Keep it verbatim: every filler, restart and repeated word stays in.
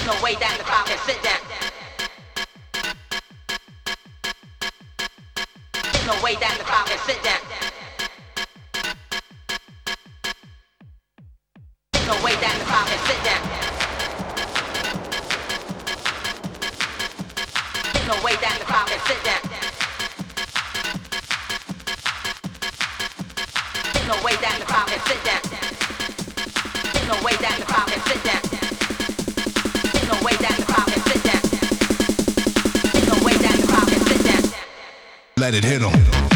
no way that the crowd can sit down. There's no way that the crowd can sit down. There's no way that the crowd can sit down. There's no way that the crowd can sit down. There's no way that the crowd can sit down. There's no way that the crowd can sit down. There's no way that the crowd can sit down. There's no way that the crowd can sit down. Let it hit 'em.